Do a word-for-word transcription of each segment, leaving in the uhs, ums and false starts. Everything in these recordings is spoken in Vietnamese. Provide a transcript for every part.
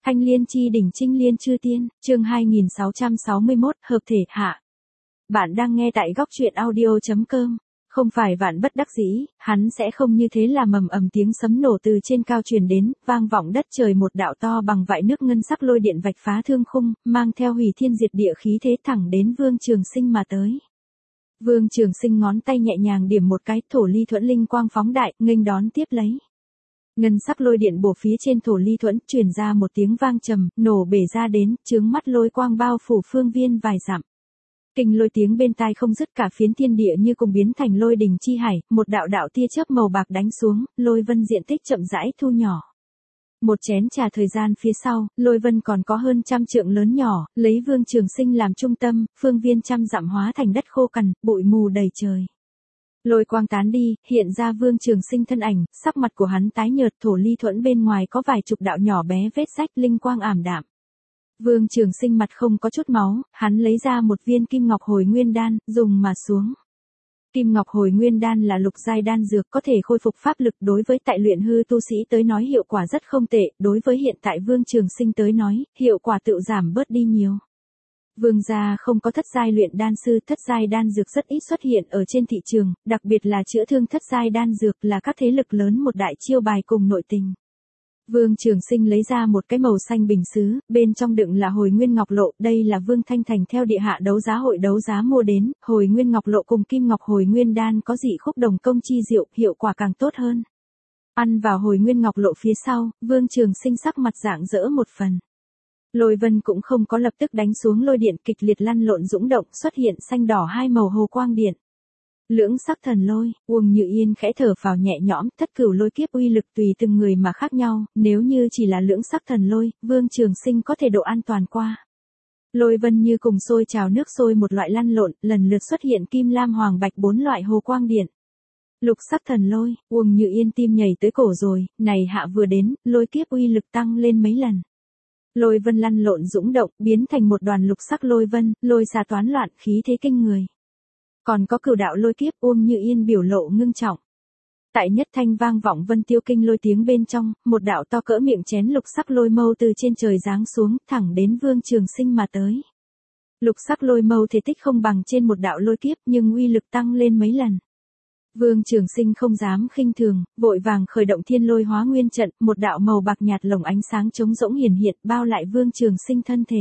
Thanh liên chi đỉnh trinh liên chư tiên, chương hai nghìn sáu trăm sáu mươi mốt, hợp thể hạ. Bạn đang nghe tại góc truyện audio.com. Không phải vạn bất đắc dĩ, hắn sẽ không như thế là mầm ầm tiếng sấm nổ từ trên cao truyền đến, vang vọng đất trời một đạo to bằng vại nước ngân sắc lôi điện vạch phá thương khung, mang theo hủy thiên diệt địa khí thế thẳng đến Vương Trường Sinh mà tới. Vương Trường Sinh ngón tay nhẹ nhàng điểm một cái, thổ ly thuẫn linh quang phóng đại, nghênh đón tiếp lấy. Ngân sắc lôi điện bổ phía trên thổ ly thuẫn, truyền ra một tiếng vang trầm, nổ bể ra đến, chướng mắt lôi quang bao phủ phương viên vài dặm. Kinh lôi tiếng bên tai không dứt, cả phiến thiên địa như cùng biến thành lôi đình chi hải, một đạo đạo tia chớp màu bạc đánh xuống, lôi vân diện tích chậm rãi thu nhỏ. Một chén trà thời gian phía sau, lôi vân còn có hơn trăm trượng lớn nhỏ, lấy Vương Trường Sinh làm trung tâm, phương viên trăm dặm hóa thành đất khô cằn, bụi mù đầy trời. Lôi quang tán đi, hiện ra Vương Trường Sinh thân ảnh, sắc mặt của hắn tái nhợt, thổ ly thuẫn bên ngoài có vài chục đạo nhỏ bé vết rách, linh quang ảm đạm. Vương Trường Sinh mặt không có chút máu, hắn lấy ra một viên kim ngọc hồi nguyên đan, dùng mà xuống. Kim ngọc hồi nguyên đan là lục giai đan dược, có thể khôi phục pháp lực, đối với tại luyện hư tu sĩ tới nói hiệu quả rất không tệ, đối với hiện tại Vương Trường Sinh tới nói, hiệu quả tự giảm bớt đi nhiều. Vương gia không có thất giai luyện đan sư, thất giai đan dược rất ít xuất hiện ở trên thị trường, đặc biệt là chữa thương thất giai đan dược là các thế lực lớn một đại chiêu bài cùng nội tình. Vương Trường Sinh lấy ra một cái màu xanh bình sứ, bên trong đựng là hồi nguyên ngọc lộ, đây là Vương Thanh Thành theo địa hạ đấu giá hội đấu giá mua đến, hồi nguyên ngọc lộ cùng kim ngọc hồi nguyên đan có dị khúc đồng công chi diệu, hiệu quả càng tốt hơn. Ăn vào hồi nguyên ngọc lộ phía sau, Vương Trường Sinh sắc mặt rạng rỡ một phần. Lôi vân cũng không có lập tức đánh xuống lôi điện, kịch liệt lăn lộn dũng động, xuất hiện xanh đỏ hai màu hồ quang điện. Lưỡng sắc thần lôi, Uông Như Yên khẽ thở phào nhẹ nhõm, thất cửu lôi kiếp uy lực tùy từng người mà khác nhau, nếu như chỉ là lưỡng sắc thần lôi, Vương Trường Sinh có thể độ an toàn qua. Lôi vân như cùng sôi trào nước sôi một loại lăn lộn, lần lượt xuất hiện kim lam hoàng bạch bốn loại hồ quang điện. Lục sắc thần lôi, Uông Như Yên tim nhảy tới cổ rồi, này hạ vừa đến, lôi kiếp uy lực tăng lên mấy lần. Lôi vân lăn lộn dũng động, biến thành một đoàn lục sắc lôi vân, lôi xà toán loạn, khí thế kinh người. Còn có cửu đạo lôi kiếp, Uông Như Yên biểu lộ ngưng trọng. Tại nhất thanh vang vọng vân tiêu kinh lôi tiếng bên trong, một đạo to cỡ miệng chén lục sắc lôi mâu từ trên trời giáng xuống, thẳng đến Vương Trường Sinh mà tới. Lục sắc lôi mâu thể tích không bằng trên một đạo lôi kiếp, nhưng uy lực tăng lên mấy lần. Vương Trường Sinh không dám khinh thường, vội vàng khởi động thiên lôi hóa nguyên trận, một đạo màu bạc nhạt lồng ánh sáng trống rỗng hiển hiện, bao lại Vương Trường Sinh thân thể.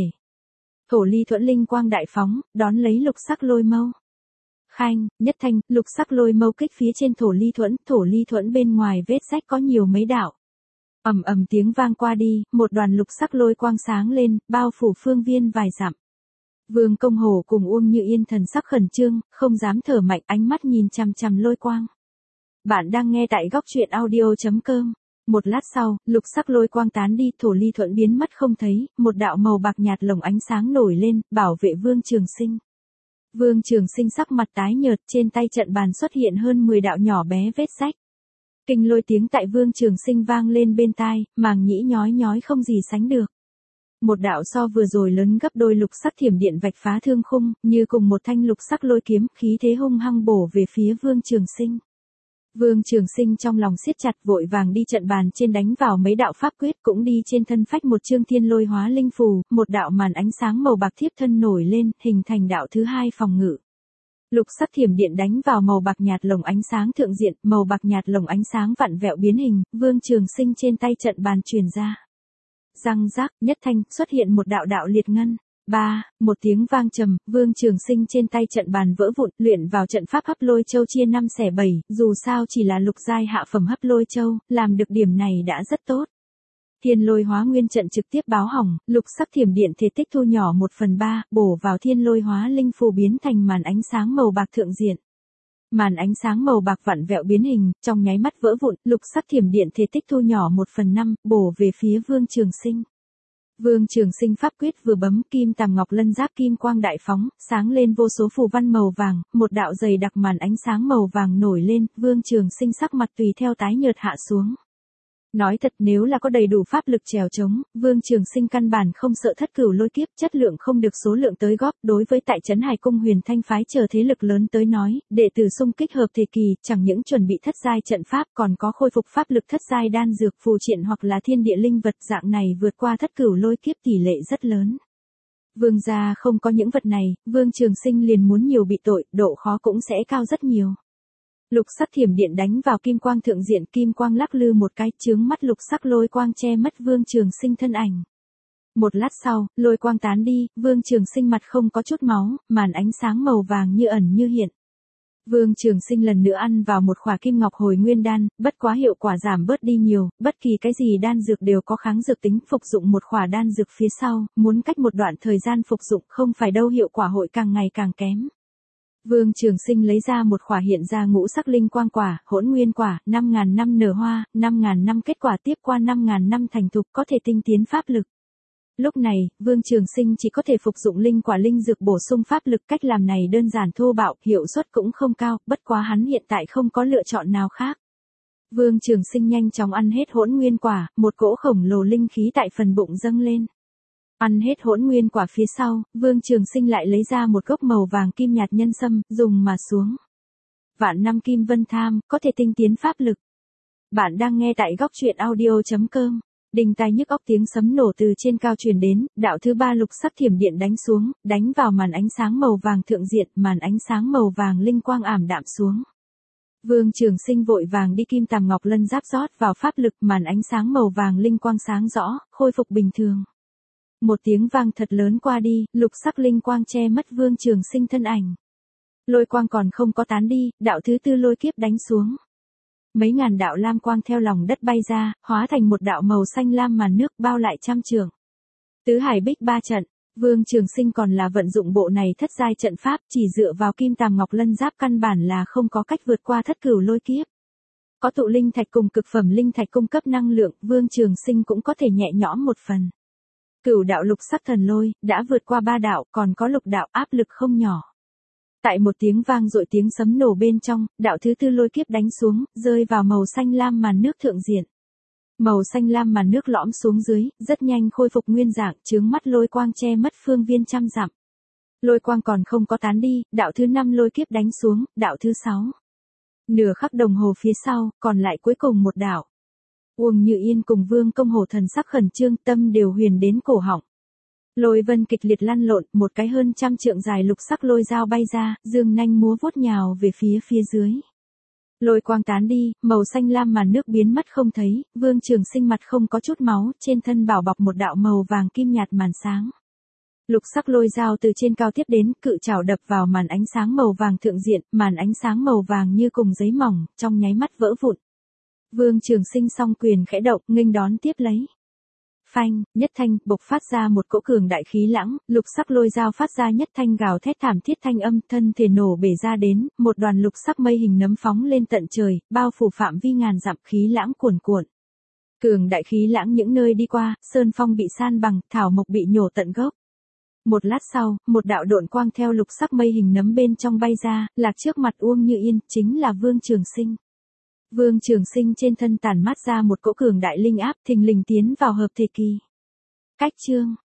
Thổ ly thuẫn linh quang đại phóng, đón lấy lục sắc lôi mâu. Khanh, nhất thanh, lục sắc lôi mâu kích phía trên thổ ly thuẫn, thổ ly thuẫn bên ngoài vết rách có nhiều mấy đạo. Ầm ầm tiếng vang qua đi, một đoàn lục sắc lôi quang sáng lên, bao phủ phương viên vài dặm. Vương Công Hổ cùng Uông Như Yên thần sắc khẩn trương, không dám thở mạnh, ánh mắt nhìn chằm chằm lôi quang. Bạn đang nghe tại góc truyện audio.com. Một lát sau, lục sắc lôi quang tán đi, thổ ly thuẫn biến mất không thấy, một đạo màu bạc nhạt lồng ánh sáng nổi lên, bảo vệ Vương Trường Sinh. Vương Trường Sinh sắc mặt tái nhợt, trên tay trận bàn xuất hiện hơn mười đạo nhỏ bé vết rách. Kinh lôi tiếng tại Vương Trường Sinh vang lên bên tai, màng nhĩ nhói nhói không gì sánh được. Một đạo so vừa rồi lớn gấp đôi lục sắc thiểm điện vạch phá thương khung, như cùng một thanh lục sắc lôi kiếm, khí thế hung hăng bổ về phía Vương Trường Sinh. Vương Trường Sinh trong lòng siết chặt, vội vàng đi trận bàn trên đánh vào mấy đạo pháp quyết, cũng đi trên thân phách một chương thiên lôi hóa linh phù, một đạo màn ánh sáng màu bạc thiếp thân nổi lên, hình thành đạo thứ hai phòng ngự. Lục sắc thiểm điện đánh vào màu bạc nhạt lồng ánh sáng thượng diện, màu bạc nhạt lồng ánh sáng vặn vẹo biến hình, Vương Trường Sinh trên tay trận bàn truyền ra. Răng rác, nhất thanh, xuất hiện một đạo đạo liệt ngân. Ba, một tiếng vang trầm, Vương Trường Sinh trên tay trận bàn vỡ vụn, luyện vào trận pháp hấp lôi châu chia năm xẻ bảy, dù sao chỉ là lục giai hạ phẩm hấp lôi châu, làm được điểm này đã rất tốt. Thiên lôi hóa nguyên trận trực tiếp báo hỏng, lục sắc thiểm điện thể tích thu nhỏ một phần ba, bổ vào thiên lôi hóa linh phù biến thành màn ánh sáng màu bạc thượng diện. Màn ánh sáng màu bạc vặn vẹo biến hình, trong nháy mắt vỡ vụn, lục sắc thiểm điện thể tích thu nhỏ một phần năm, bổ về phía Vương Trường Sinh. Vương Trường Sinh pháp quyết vừa bấm, kim tằm ngọc lân giáp kim quang đại phóng, sáng lên vô số phù văn màu vàng, một đạo dày đặc màn ánh sáng màu vàng nổi lên, Vương Trường Sinh sắc mặt tùy theo tái nhợt hạ xuống. Nói thật nếu là có đầy đủ pháp lực trèo trống, Vương Trường Sinh căn bản không sợ thất cửu lôi kiếp, chất lượng không được số lượng tới góp. Đối với tại trấn Hải Cung Huyền Thanh phái chờ thế lực lớn tới nói, đệ tử xung kích hợp thể kỳ, chẳng những chuẩn bị thất giai trận pháp còn có khôi phục pháp lực thất giai đan dược phù triện hoặc là thiên địa linh vật, dạng này vượt qua thất cửu lôi kiếp tỷ lệ rất lớn. Vương gia không có những vật này, Vương Trường Sinh liền muốn nhiều bị tội, độ khó cũng sẽ cao rất nhiều. Lục sắc thiểm điện đánh vào kim quang thượng diện, kim quang lắc lư một cái, chướng mắt lục sắc lôi quang che mất Vương Trường Sinh thân ảnh. Một lát sau, lôi quang tán đi, Vương Trường Sinh mặt không có chút máu, màn ánh sáng màu vàng như ẩn như hiện. Vương Trường Sinh lần nữa ăn vào một khỏa kim ngọc hồi nguyên đan, bất quá hiệu quả giảm bớt đi nhiều, bất kỳ cái gì đan dược đều có kháng dược tính, phục dụng một khỏa đan dược phía sau, muốn cách một đoạn thời gian phục dụng không phải đâu hiệu quả hội càng ngày càng kém. Vương Trường Sinh lấy ra một khỏa hiện ra ngũ sắc linh quang quả, hỗn nguyên quả, năm ngàn năm nở hoa, năm ngàn năm kết quả tiếp qua năm ngàn năm thành thục có thể tinh tiến pháp lực. Lúc này, Vương Trường Sinh chỉ có thể phục dụng linh quả linh dược bổ sung pháp lực, cách làm này đơn giản thô bạo, hiệu suất cũng không cao, bất quá hắn hiện tại không có lựa chọn nào khác. Vương Trường Sinh nhanh chóng ăn hết hỗn nguyên quả, một cỗ khổng lồ linh khí tại phần bụng dâng lên. Ăn hết hỗn nguyên quả phía sau, Vương Trường Sinh lại lấy ra một gốc màu vàng kim nhạt nhân sâm, dùng mà xuống. Vạn năm kim vân tham, có thể tinh tiến pháp lực. Bạn đang nghe tại góc truyện audio chấm com. Đình tai nhức óc tiếng sấm nổ từ trên cao truyền đến, đạo thứ ba lục sắc thiểm điện đánh xuống, đánh vào màn ánh sáng màu vàng thượng diện, màn ánh sáng màu vàng linh quang ảm đạm xuống. Vương Trường Sinh vội vàng đi kim tàm ngọc lân giáp rót vào pháp lực, màn ánh sáng màu vàng linh quang sáng rõ, khôi phục bình thường. Một tiếng vang thật lớn qua đi, lục sắc linh quang che mất Vương Trường Sinh thân ảnh. Lôi quang còn không có tán đi, đạo thứ tư lôi kiếp đánh xuống. Mấy ngàn đạo lam quang theo lòng đất bay ra, hóa thành một đạo màu xanh lam màn nước bao lại trăm trường. Tứ hải bích ba trận, Vương Trường Sinh còn là vận dụng bộ này thất giai trận pháp, chỉ dựa vào kim tàm ngọc lân giáp căn bản là không có cách vượt qua thất cửu lôi kiếp. Có tụ linh thạch cùng cực phẩm linh thạch cung cấp năng lượng, Vương Trường Sinh cũng có thể nhẹ nhõm một phần. Cửu đạo lục sắc thần lôi, đã vượt qua ba đạo, còn có lục đạo áp lực không nhỏ. Tại một tiếng vang dội tiếng sấm nổ bên trong, đạo thứ tư lôi kiếp đánh xuống, rơi vào màu xanh lam màn nước thượng diện. Màu xanh lam màn nước lõm xuống dưới, rất nhanh khôi phục nguyên dạng, chướng mắt lôi quang che mất phương viên trăm dặm. Lôi quang còn không có tán đi, đạo thứ năm lôi kiếp đánh xuống, đạo thứ sáu. Nửa khắc đồng hồ phía sau, còn lại cuối cùng một đạo. Uông Như Yên cùng Vương Công Hổ thần sắc khẩn trương, tâm đều huyền đến cổ họng. Lôi vân kịch liệt lăn lộn, một cái hơn trăm trượng dài lục sắc lôi dao bay ra, dương nanh múa vuốt nhào về phía phía dưới. Lôi quang tán đi, màu xanh lam màn nước biến mất không thấy, Vương Trường Sinh mặt không có chút máu, trên thân bảo bọc một đạo màu vàng kim nhạt màn sáng. Lục sắc lôi dao từ trên cao tiếp đến, cự chảo đập vào màn ánh sáng màu vàng thượng diện, màn ánh sáng màu vàng như cùng giấy mỏng, trong nháy mắt vỡ vụn. Vương Trường Sinh song quyền khẽ động, nghênh đón tiếp lấy. Phanh, nhất thanh, bộc phát ra một cỗ cường đại khí lãng, lục sắc lôi dao phát ra nhất thanh gào thét thảm thiết thanh âm, thân thể nổ bể ra đến, một đoàn lục sắc mây hình nấm phóng lên tận trời, bao phủ phạm vi ngàn dặm, khí lãng cuồn cuộn. Cường đại khí lãng những nơi đi qua, sơn phong bị san bằng, thảo mộc bị nhổ tận gốc. Một lát sau, một đạo độn quang theo lục sắc mây hình nấm bên trong bay ra, lạc trước mặt Uông Như Yên, chính là Vương Trường Sinh. Vương Trường Sinh trên thân tản mát ra một cỗ cường đại linh áp, thình lình tiến vào hợp thể kỳ. Cách chương,